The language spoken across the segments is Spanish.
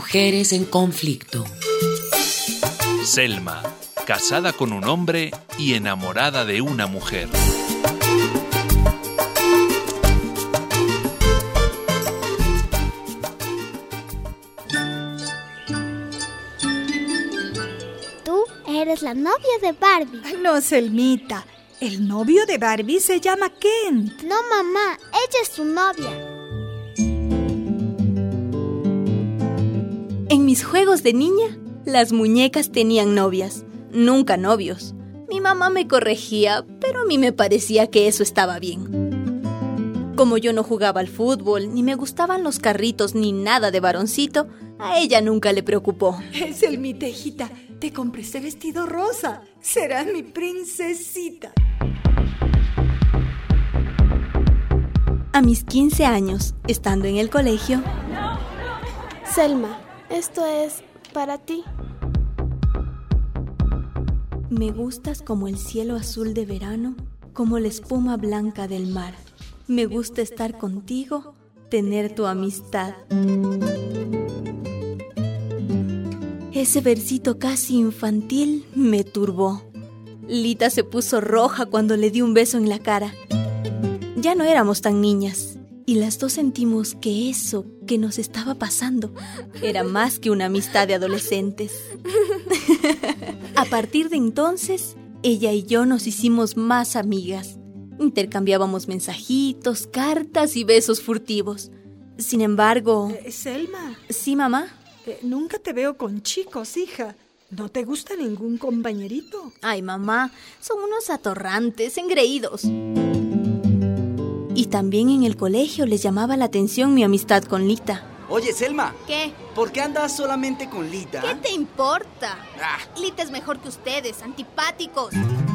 Mujeres en conflicto. Selma, casada con un hombre y enamorada de una mujer. Tú eres la novia de Barbie. No, Selmita. El novio de Barbie se llama Ken. No, mamá, ella es su novia. En mis juegos de niña, las muñecas tenían novias, nunca novios. Mi mamá me corregía, pero a mí me parecía que eso estaba bien. Como yo no jugaba al fútbol, ni me gustaban los carritos, ni nada de varoncito, a ella nunca le preocupó. Selmita, hijita, te compré este vestido rosa. Serás mi princesita. A mis 15 años, estando en el colegio... Selma, esto es para ti. Me gustas como el cielo azul de verano, como la espuma blanca del mar. Me gusta estar contigo, tener tu amistad. Ese versito casi infantil me turbó. Lita se puso roja cuando le di un beso en la cara. Ya no éramos tan niñas, y las dos sentimos que eso que nos estaba pasando era más que una amistad de adolescentes. A partir de entonces, ella y yo nos hicimos más amigas. Intercambiábamos mensajitos, cartas y besos furtivos. Sin embargo... Selma. ¿Sí, mamá? Nunca te veo con chicos, hija. ¿No te gusta ningún compañerito? Ay, mamá, son unos atorrantes, engreídos. Y también en el colegio les llamaba la atención mi amistad con Lita. Oye, Selma. ¿Qué? ¿Por qué andas solamente con Lita? ¿Qué te importa? Lita es mejor que ustedes, antipáticos.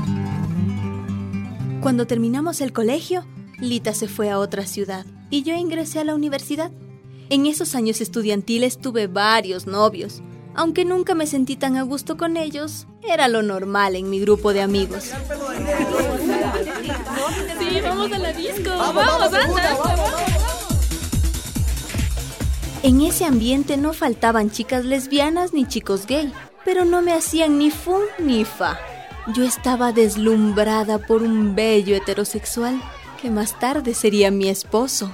Cuando terminamos el colegio, Lita se fue a otra ciudad y yo ingresé a la universidad. En esos años estudiantiles tuve varios novios. Aunque nunca me sentí tan a gusto con ellos, era lo normal en mi grupo de amigos. Sí, vamos a la disco. Vamos, anda. En ese ambiente no faltaban chicas lesbianas ni chicos gay, pero no me hacían ni fu ni fa. Yo estaba deslumbrada por un bello heterosexual que más tarde sería mi esposo.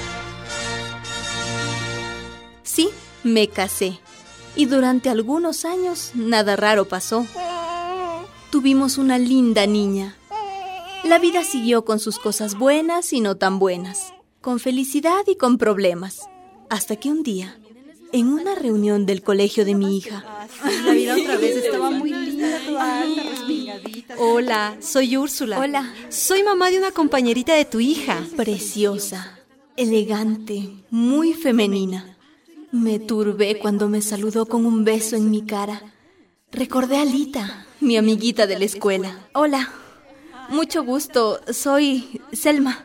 Sí, me casé. Y durante algunos años nada raro pasó. Tuvimos una linda niña. La vida siguió con sus cosas buenas y no tan buenas, con felicidad y con problemas. Hasta que un día, en una reunión del colegio de mi hija... La vida otra vez estaba muy linda. Hola, soy Úrsula. Hola. Soy mamá de una compañerita de tu hija. Preciosa, elegante, muy femenina. Me turbé cuando me saludó con un beso en mi cara. Recordé a Lita, mi amiguita de la escuela. Hola, mucho gusto, soy Selma.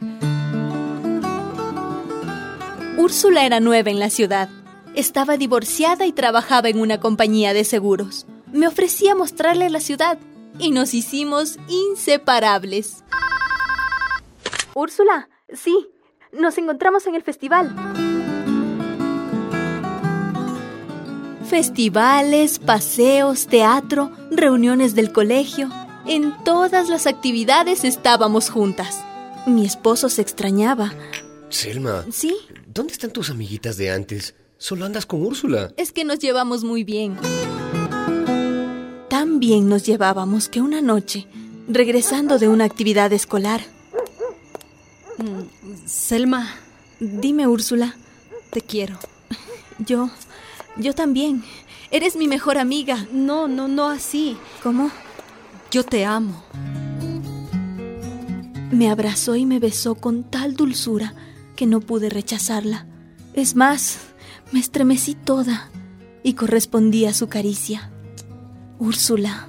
Úrsula era nueva en la ciudad. Estaba divorciada y trabajaba en una compañía de seguros. Me ofrecía mostrarle la ciudad y nos hicimos inseparables. Úrsula, sí, nos encontramos en el festival. Festivales, paseos, teatro, reuniones del colegio. En todas las actividades estábamos juntas. Mi esposo se extrañaba. Selma. ¿Sí? ¿Dónde están tus amiguitas de antes? Solo andas con Úrsula. Es que nos llevamos muy bien. Tan bien nos llevábamos que una noche, regresando de una actividad escolar... Selma. Dime, Úrsula. Te quiero. Yo también. Eres mi mejor amiga. No así. ¿Cómo? Yo te amo. Me abrazó y me besó con tal dulzura que no pude rechazarla. Es más, me estremecí toda y correspondí a su caricia. Úrsula.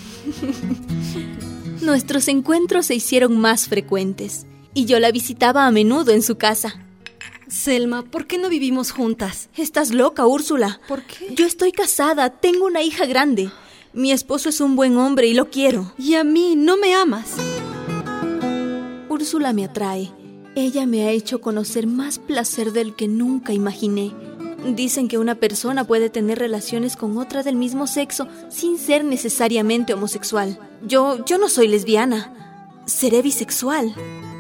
Nuestros encuentros se hicieron más frecuentes y yo la visitaba a menudo en su casa. Selma, ¿por qué no vivimos juntas? Estás loca, Úrsula. ¿Por qué? Yo estoy casada, tengo una hija grande. Mi esposo es un buen hombre y lo quiero. ¿Y a mí no me amas? Úrsula me atrae. Ella me ha hecho conocer más placer del que nunca imaginé. Dicen que una persona puede tener relaciones con otra del mismo sexo sin ser necesariamente homosexual. Yo no soy lesbiana. Seré bisexual.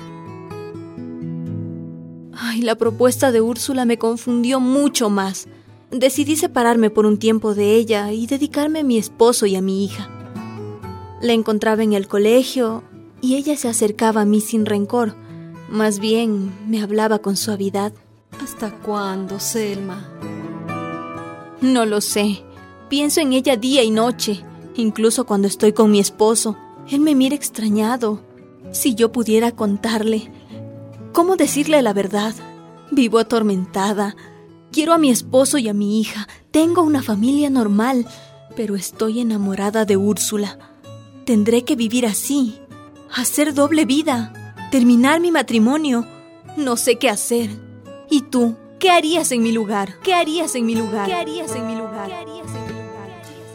Ay, la propuesta de Úrsula me confundió mucho más. Decidí separarme por un tiempo de ella y dedicarme a mi esposo y a mi hija. La encontraba en el colegio y ella se acercaba a mí sin rencor. Más bien, me hablaba con suavidad. ¿Hasta cuándo, Selma? No lo sé. Pienso en ella día y noche. Incluso cuando estoy con mi esposo, él me mira extrañado. Si yo pudiera contarle, ¿cómo decirle la verdad? Vivo atormentada. Quiero a mi esposo y a mi hija. Tengo una familia normal, pero estoy enamorada de Úrsula. Tendré que vivir así, hacer doble vida, terminar mi matrimonio. No sé qué hacer. ¿Y tú? ¿Qué harías en mi lugar? ¿Qué harías en mi lugar? ¿Qué harías en mi lugar? ¿Qué harías en mi lugar?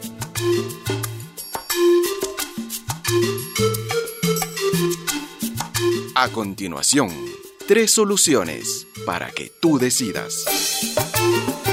A continuación, 3 soluciones para que tú decidas.